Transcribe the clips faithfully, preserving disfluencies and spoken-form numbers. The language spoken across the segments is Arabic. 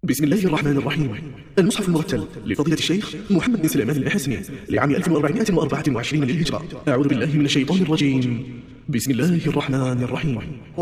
بسم الله الرحمن الرحيم. المصحف المرتل لفضيلة الشيخ محمد بن سليمان الأحسني لعام ألف وأربعمائة وأربعة وعشرين للهجرة. أعوذ بالله من الشيطان الرجيم. بسم الله الرحمن الرحيم.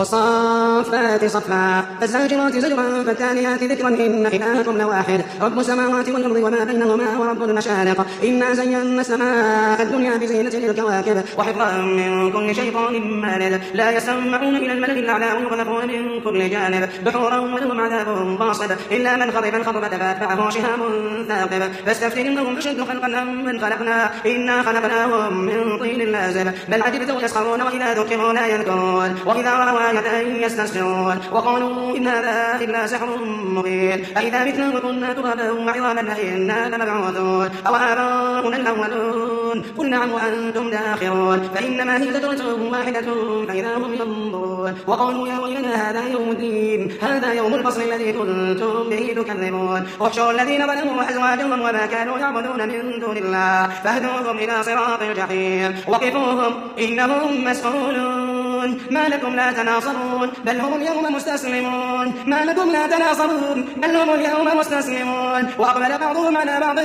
والصافات صفا فالزاجرات زجرا فالتاليات ذكرا إن إلهكم لواحد رب السماوات والأرض وما بينهما ورب المشارق إنا زينا السماء الدنيا بزينة للكواكب وحفظا من كل شيطان مارد لا يسمعون إلى الملك الأعلى ويقذفون من كل جانب دحورا ولهم عذاب باصب إلا من خطب الخطبة فأتبعه شهاب ثاقب فاستفتهم إنهم أشد خلقا أم من خلقنا إنا خلقناهم من طين لازب بل عجبت ويسخرون وإذا ذكروا لا يذكرون وإذا رأوا آية يستسخرون وقالوا إن هذا إلا سحر مبين أإذا متنا وكنا ترابا وعظاما أإنا لمبعوثون أو آباؤنا الأولون قل نعم وأنتم داخرون فإنما هي زجرة واحدة فإذا هم ينظرون وقالوا يا ويلنا هذا يوم الدين هذا يوم الفصل الذي كنتم به تكذبون واحشروا الذين ظلموا وأزواجهم وما كانوا يعبدون من دون الله فاهدوهم إلى صراط الجحيم وقفوهم إنهم مسؤولون ما لكم لا تناصرون بل هم اليوم مستسلمون ما لكم لا تناصرون بل هم اليوم مستسلمون وأقبل بعضهم على بعض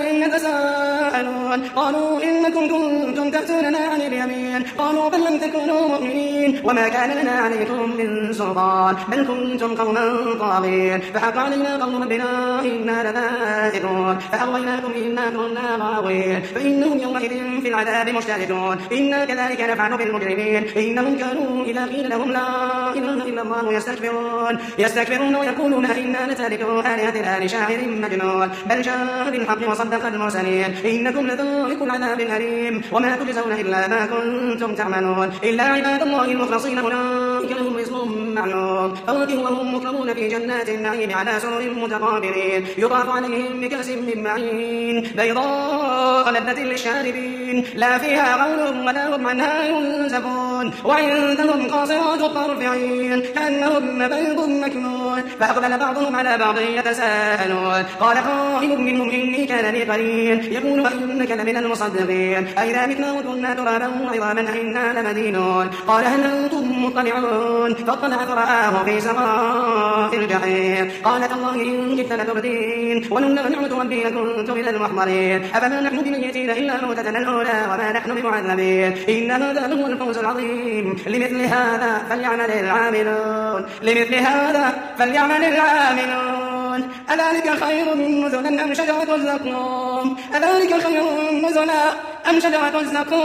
يتساءلون قالوا إنكم كنتم تأتوننا عن اليمين قالوا بل لم تكونوا مؤمنين وما كان لنا عليكم من سلطان بل كنتم قوما طاغين فحق علينا قول ربنا إنا لذائقون فأغويناكم إنا كنا غاوين فإنهم يومئذ في العذاب مشتركون إنا كذلك نفعل بالمجرمين إنهم كانوا إذا قيل لهم لا إله إلا الله يستكبرون يستكبرون ويقولون إنا لتاركو آلهتنا لشاعر مجنون بل جاء بالحق وصدق المرسلين إنكم لذائقو العذاب الأليم وما تجزون إلا ما كنتم تعملون إلا عباد الله المخلصين أولئك لهم رزق معلوم فواكه وهم مكرمون في جنات النعيم على سرر متقابلين يطاف عليهم بكأس من معين بيضاء لذة للشاربين لا فيها غول ولا هم عنها ينزفون وعندهم قاصرات الطرف عين كأنهن بيض مكنون فأقبل بعضهم على بعض يتساءلون قال قائل منهم إني كان لي قرين يقول إنك لمن المصدقين أئذا متنا وكنا ترابا وعظاما إنا لمدينون قال هل أنتم مطلعون فاطلع فرآه في سواء الجحيم قالت الله إن كدت لتردين ولولا نعمة ربي لكنت من المحضرين أفما نحن بميتين إلا موتتنا الأولى وما نحن بمعذبين إن هذا لهو الفوز العظيم لمثل هذا فليعمل العاملون لمثل هذا فليعمل العاملون أذلك خير من نزلا أم شجرة الزقوم أذلك خير نزلا أم شجرة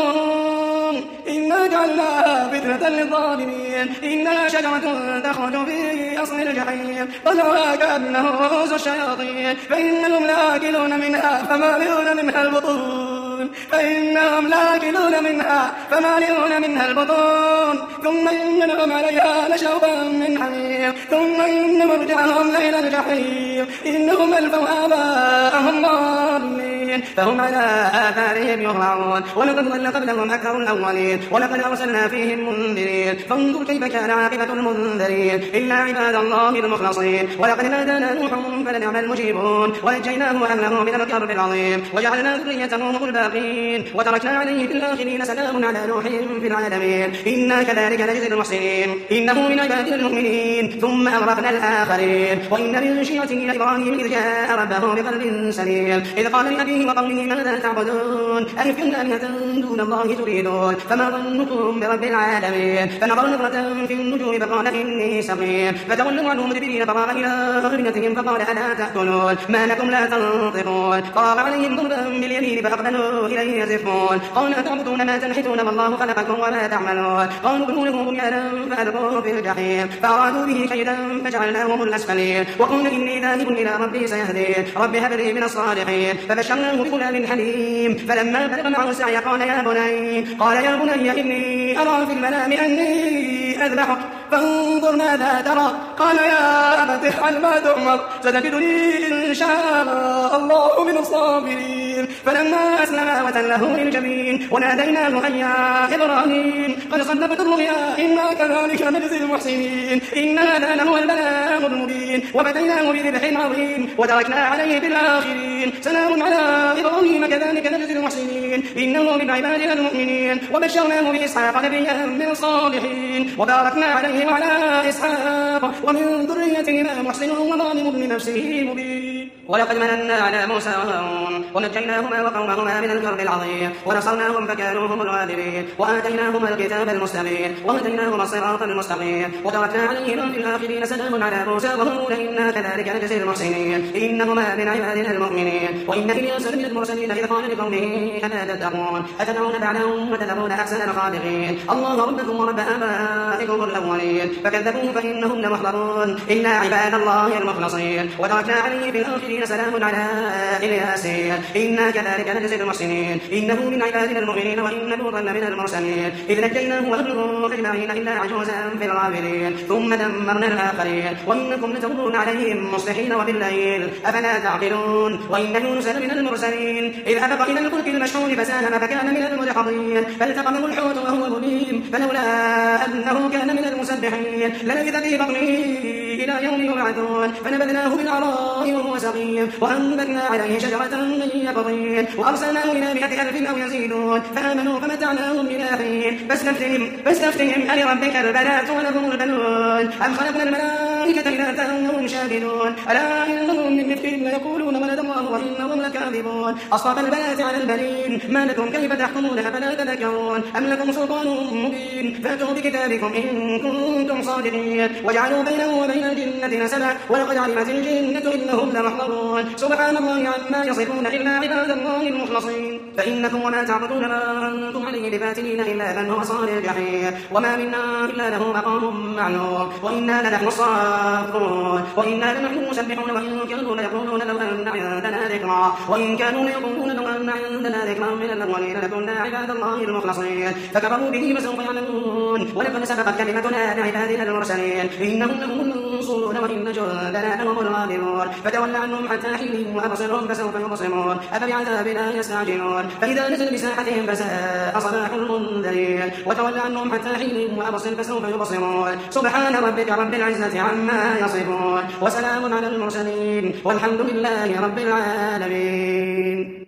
الزقوم إنا جعلناها فتنة للظالمين إنها شجرة تخرج في أصل الجحيم طلعها كأنه رؤوس الشياطين فإنهم لآكلون منها فمالئون منها البطون فإنهم لآكلون منها فمالئون منها البطون ثم إن لهم عليها لشوبا من حميم ثم إن مرجعهم إلى الجحيم إنهم ألفوا آباءهم ضالين فهم على آثارهم يهرعون ولقد ضل قبلهم أكثر الأولين ولقد أرسلنا فيهم منذرين فانظر كيف كان عاقبة المنذرين إلا عباد الله المخلصين ولقد نادانا نوح فلنعم المجيبون ونجيناه وأهله من الكرب العظيم وجعلنا ذريته هم الباقين وتركنا عليه في الآخرين سلام على نوح في العالمين إنا كذلك نجزي المحسنين إنه من عبادنا المؤمنين ثم أغرقنا الآخرين وإن من شيعته إبراهيم إذ جاء ربه بقلب سليم إذ قال لأبيه وقومه ماذا تعبدون أئفكا آلهة دون الله تريدون فما ظنكم برب العالمين فنظر نظرة في النجوم فقال إني سقيم فتولوا عنه مدبرين فراغ إلى أفئدتهم فقال ألا تأكلون ما لكم لا تنطقون قال عليهم ضربا باليمين فأقبلوا إليه يزفون قال تعبدون ما تنحتون والله خلقكم وما تعملون قالوا ابنوا له بنيانا فألقوه في الجحيم فأرادوا به كيدا فجعلناهم الأسفلين وقال إني ذاهب إلى ربي سيهدين رب هب لي من الصالحين فبشرناه بغلام حليم فلما بلغ معه السعي قال يا بني قال يا بني إني أرى في المنام أني أذبحك فانظر ماذا ترى قال يا أبت افعل ما تؤمر ستجدني إن شاء الله من الصابرين فلما أسلما وتله للجبين وناديناه أن يا إبراهيم قد صدقت الرؤيا إنا كذلك نجزي المحسنين إن هذا لهو البلاغ المبين وبديناه بذبح عظيم وتركنا عليه في الآخرين سلام على إبراهيم كذلك نجزي المحسنين إنه من عبادنا المؤمنين وبشرناه بإسحاق نبيا من الصالحين وباركنا عليه إبراهيم وعلى إسحاق ومن ذريتهما محسن وظالم لنفسه مبين. ولقد مننا على موسى وهارون ونجيناهما وقومهما من الكرب العظيم ونصرناهم فكانوا هم الغالبين وآتيناهما الكتاب المستبين وهديناهما الصراط المستقيم وتركنا عليهما في الآخرين سلام على موسى وهارون إنا كذلك نجزي المحسنين إنهما من عبادنا المؤمنين. وإن إلياس لمن المرسلين إذ قال لقومه ألا تتقون أتدعون بعلا وتذرون أحسن الخالقين الله ربكم ورب آبائكم الأولين فكذبوه فإنهم لمحضرون إلا عباد الله المخلصين. وتركنا عليه في الآخرين سلام على الياسين إنا كذلك نجزي المحسنين إنه من عبادنا المؤمنين. وإن لوطا لمن المرسلين إذ نجيناه وأهله أجمعين إلا عجوزا في الغابرين ثم دمرنا الآخرين. وإنكم لتمرون عليهم مصبحين وبالليل أفلا تعقلون. وإن يونس لمن المرسلين إذ أبق إلى الفلك المشحون فساهم فكان من المدحضين فالتقمه الحوت وهو مليم فلولا أنه كان من المسبحين للبث في بطنه إلى يوم يبعثون فنبذناه بالعراء وهو سقيم وأنبتنا عليه شجرة من يقطين وأرسلناه إلى مئة ألف أو يزيدون فآمنوا فمتعناهم إلى حين فاستفتهم فاستفتهم ألربك البنات ولهم البنون أم خلقنا الملائكة إناثا وهم شاهدون ألا إنهم من مثلهم ليقولون ولد الله وإنهم لكاذبون أصطفى البنات على البنين ما لكم كيف تحكمون أفلا تذكرون أم لكم سلطان مبين فأتوا بكتابكم إن كنتم صادقين وجعلوا بينه وبين الجنة نسبا ولقد علمت الجنة إنهم لمحضرون سبحان الله عما يصفون إلا عباد الله المخلصين. فإنكم وما تعبدون ما أنتم عليه بفاتنين إلا من هو صال الجحيم وما منا إلا له مقام معلوم وإنا لنحن الصافون وإنا لنحن المسبحون. وإن كانوا ليقولون لو أن عندنا ذكرا وإن كانوا ليقولون لو أن عندنا ذكرا من الأولين لكنا عباد الله المخلصين فكفروا به فسوف يعلمون. ولقد سبقت كلمتنا لعبادنا المرسلين إنهم لهم المنصورون وإن جندنا لهم الغالبون فتول عنهم حتى حين وأبصرهم فسوف يبصرون أفبعذابنا يستعجلون فإذا نزل بساحتهم فساء صباح المنذرين وتول عنهم حتى حين وأبصر فسوف يبصرون سبحان ربك رب العزة عما يصفون وسلام على المرسلين والحمد لله رب العالمين.